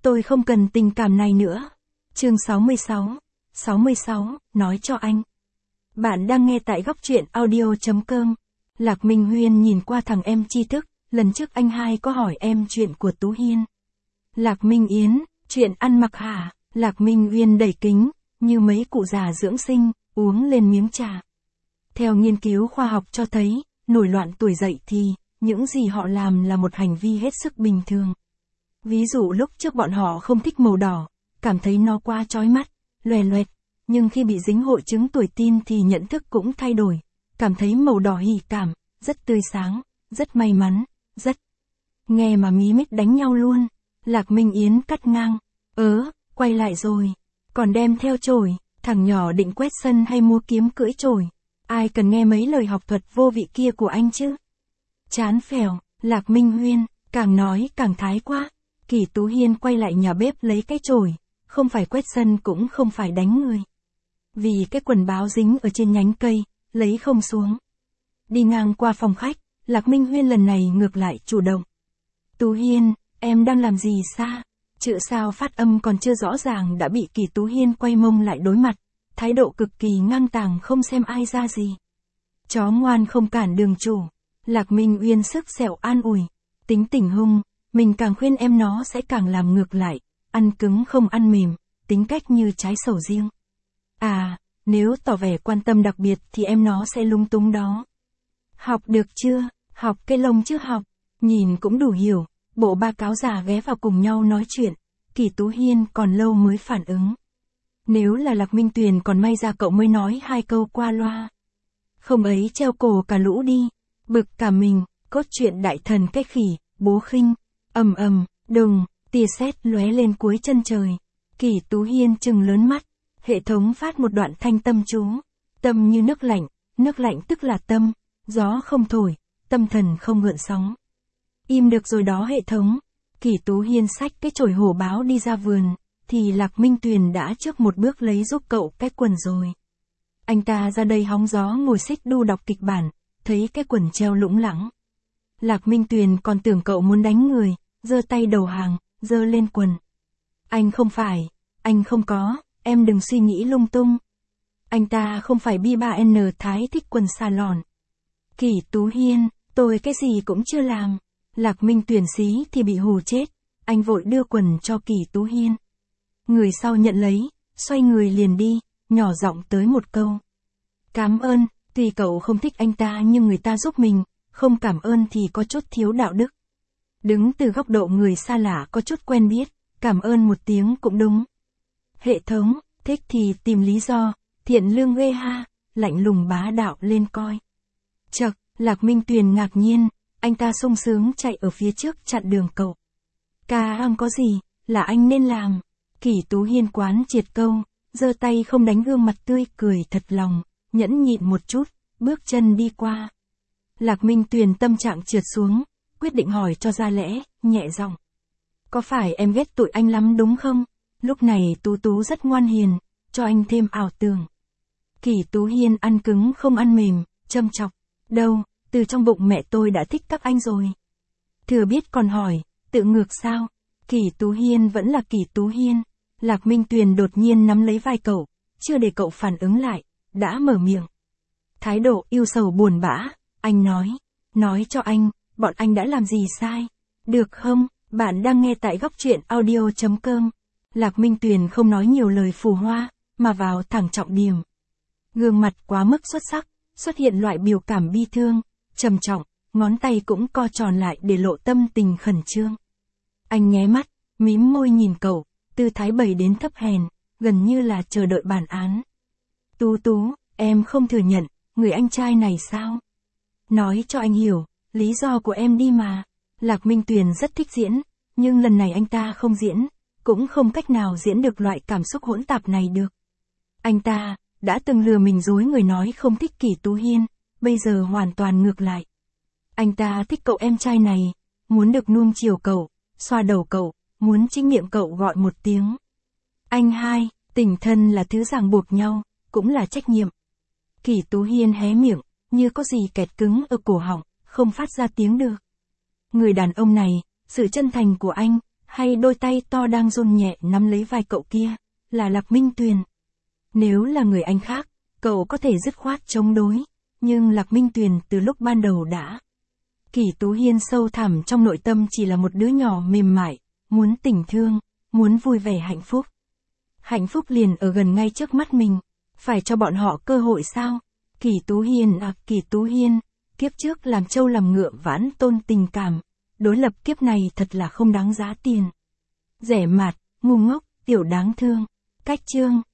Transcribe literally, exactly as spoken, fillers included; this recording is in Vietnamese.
Tôi không cần tình cảm này nữa. Chương sáu mươi sáu. sáu mươi sáu, nói cho anh. Bạn đang nghe tại góc truyện audio.com. Lạc Minh Huyên nhìn qua thằng em tri thức, lần trước anh hai có hỏi em chuyện của Tú Hiên. Lạc Minh Yến, chuyện ăn mặc hả? Lạc Minh Huyên đẩy kính, như mấy cụ già dưỡng sinh, uống lên miếng trà. Theo nghiên cứu khoa học cho thấy, nổi loạn tuổi dậy thì, những gì họ làm là một hành vi hết sức bình thường. Ví dụ lúc trước bọn họ không thích màu đỏ, cảm thấy nó quá chói mắt, loè loẹt, nhưng khi bị dính hội chứng tuổi teen thì nhận thức cũng thay đổi, cảm thấy màu đỏ hỉ cảm, rất tươi sáng, rất may mắn, rất... Nghe mà mí mít đánh nhau luôn. Lạc Minh Yến cắt ngang, ớ, quay lại rồi, còn đem theo chổi, thằng nhỏ định quét sân hay mua kiếm cưỡi chổi. Ai cần nghe mấy lời học thuật vô vị kia của anh chứ? Chán phèo, Lạc Minh Huyên, càng nói càng thái quá. Kỷ Tú Hiên quay lại nhà bếp lấy cái chổi, không phải quét sân cũng không phải đánh người. Vì cái quần báo dính ở trên nhánh cây, lấy không xuống. Đi ngang qua phòng khách, Lạc Minh Huyên lần này ngược lại chủ động. Tú Hiên, em đang làm gì xa? Chữ sao phát âm còn chưa rõ ràng đã bị Kỷ Tú Hiên quay mông lại đối mặt, thái độ cực kỳ ngang tàng không xem ai ra gì. Chó ngoan không cản đường chủ. Lạc Minh Uyên sức sẹo an ủi. Tính tình hung, mình càng khuyên em nó sẽ càng làm ngược lại, ăn cứng không ăn mềm, tính cách như trái sầu riêng. À, nếu tỏ vẻ quan tâm đặc biệt thì em nó sẽ lung túng đó. Học được chưa? Học cái lông chứ học. Nhìn cũng đủ hiểu, bộ ba cáo già ghé vào cùng nhau nói chuyện, Kỷ Tú Hiên còn lâu mới phản ứng. Nếu là Lạc Minh Tuyền còn may ra cậu mới nói hai câu qua loa. Không ấy treo cổ cả lũ đi, bực cả mình, cốt truyện đại thần cái khỉ, bố khinh, ầm ầm, đùng, tia sét lóe lên cuối chân trời. Kỷ Tú Hiên trừng lớn mắt, hệ thống phát một đoạn thanh tâm chú. Tâm như nước lạnh, nước lạnh tức là tâm, gió không thổi, tâm thần không gợn sóng. Im được rồi đó hệ thống. Kỷ Tú Hiên xách cái chổi hổ báo đi ra vườn, thì Lạc Minh Tuyền đã trước một bước lấy giúp cậu cái quần rồi. Anh ta ra đây hóng gió ngồi xích đu đọc kịch bản, thấy cái quần treo lủng lẳng. Lạc Minh Tuyền còn tưởng cậu muốn đánh người, giơ tay đầu hàng, giơ lên quần. Anh không phải, anh không có, em đừng suy nghĩ lung tung. Anh ta không phải bi ba N Thái thích quần xà lòn. Kỷ Tú Hiên, tôi cái gì cũng chưa làm. Lạc Minh Tuyền xí thì bị hù chết, anh vội đưa quần cho Kỷ Tú Hiên. Người sau nhận lấy, xoay người liền đi, nhỏ giọng tới một câu. Cảm ơn, tuy cậu không thích anh ta nhưng người ta giúp mình, không cảm ơn thì có chút thiếu đạo đức. Đứng từ góc độ người xa lạ có chút quen biết, cảm ơn một tiếng cũng đúng. Hệ thống, thích thì tìm lý do, thiện lương ghê ha, lạnh lùng bá đạo lên coi. Chậc, Lạc Minh Tuyền ngạc nhiên, anh ta sung sướng chạy ở phía trước chặn đường cậu. Ca am có gì, là anh nên làm. Kỷ Tú Hiên quán triệt câu, giơ tay không đánh gương mặt tươi cười thật lòng, nhẫn nhịn một chút, bước chân đi qua. Lạc Minh Tuyền tâm trạng trượt xuống, quyết định hỏi cho ra lẽ, nhẹ giọng. Có phải em ghét tụi anh lắm đúng không? Lúc này Tú Tú rất ngoan hiền, cho anh thêm ảo tưởng. Kỷ Tú Hiên ăn cứng không ăn mềm, châm chọc. Đâu, từ trong bụng mẹ tôi đã thích các anh rồi. Thừa biết còn hỏi, tự ngược sao? Kỷ Tú Hiên vẫn là Kỷ Tú Hiên. Lạc Minh Tuyền đột nhiên nắm lấy vai cậu, chưa để cậu phản ứng lại, đã mở miệng. Thái độ yêu sầu buồn bã, anh nói, nói cho anh, bọn anh đã làm gì sai? Được không? Bạn đang nghe tại góc truyện audio.com. Lạc Minh Tuyền không nói nhiều lời phù hoa, mà vào thẳng trọng điểm. Gương mặt quá mức xuất sắc, xuất hiện loại biểu cảm bi thương, trầm trọng, ngón tay cũng co tròn lại để lộ tâm tình khẩn trương. Anh nháy mắt, mím môi nhìn cậu, tư thái bày đến thấp hèn, gần như là chờ đợi bản án. Tú Tú, em không thừa nhận, người anh trai này sao? Nói cho anh hiểu, lý do của em đi mà. Lạc Minh Tuyền rất thích diễn, nhưng lần này anh ta không diễn, cũng không cách nào diễn được loại cảm xúc hỗn tạp này được. Anh ta đã từng lừa mình dối người nói không thích Kỷ Tú Hiên, bây giờ hoàn toàn ngược lại. Anh ta thích cậu em trai này, muốn được nuông chiều cậu, xoa đầu cậu, muốn chính miệng cậu gọi một tiếng. Anh hai, tình thân là thứ ràng buộc nhau, cũng là trách nhiệm. Kỷ Tú Hiên hé miệng, như có gì kẹt cứng ở cổ họng, không phát ra tiếng được. Người đàn ông này, sự chân thành của anh, Hay đôi tay to đang run nhẹ nắm lấy vai cậu kia, là Lạc Minh Tuyền. Nếu là người anh khác, cậu có thể dứt khoát chống đối, nhưng Lạc Minh Tuyền từ lúc ban đầu đã. Kỷ Tú Hiên sâu thẳm trong nội tâm chỉ là một đứa nhỏ mềm mại, muốn tình thương, muốn vui vẻ hạnh phúc. Hạnh phúc liền ở gần ngay trước mắt mình, phải cho bọn họ cơ hội sao? Kỷ Tú Hiên à, Kỷ Tú Hiên, kiếp trước làm trâu làm ngựa vãn tôn tình cảm, đối lập kiếp này thật là không đáng giá tiền. Rẻ mạt, ngu ngốc, tiểu đáng thương. Cách chương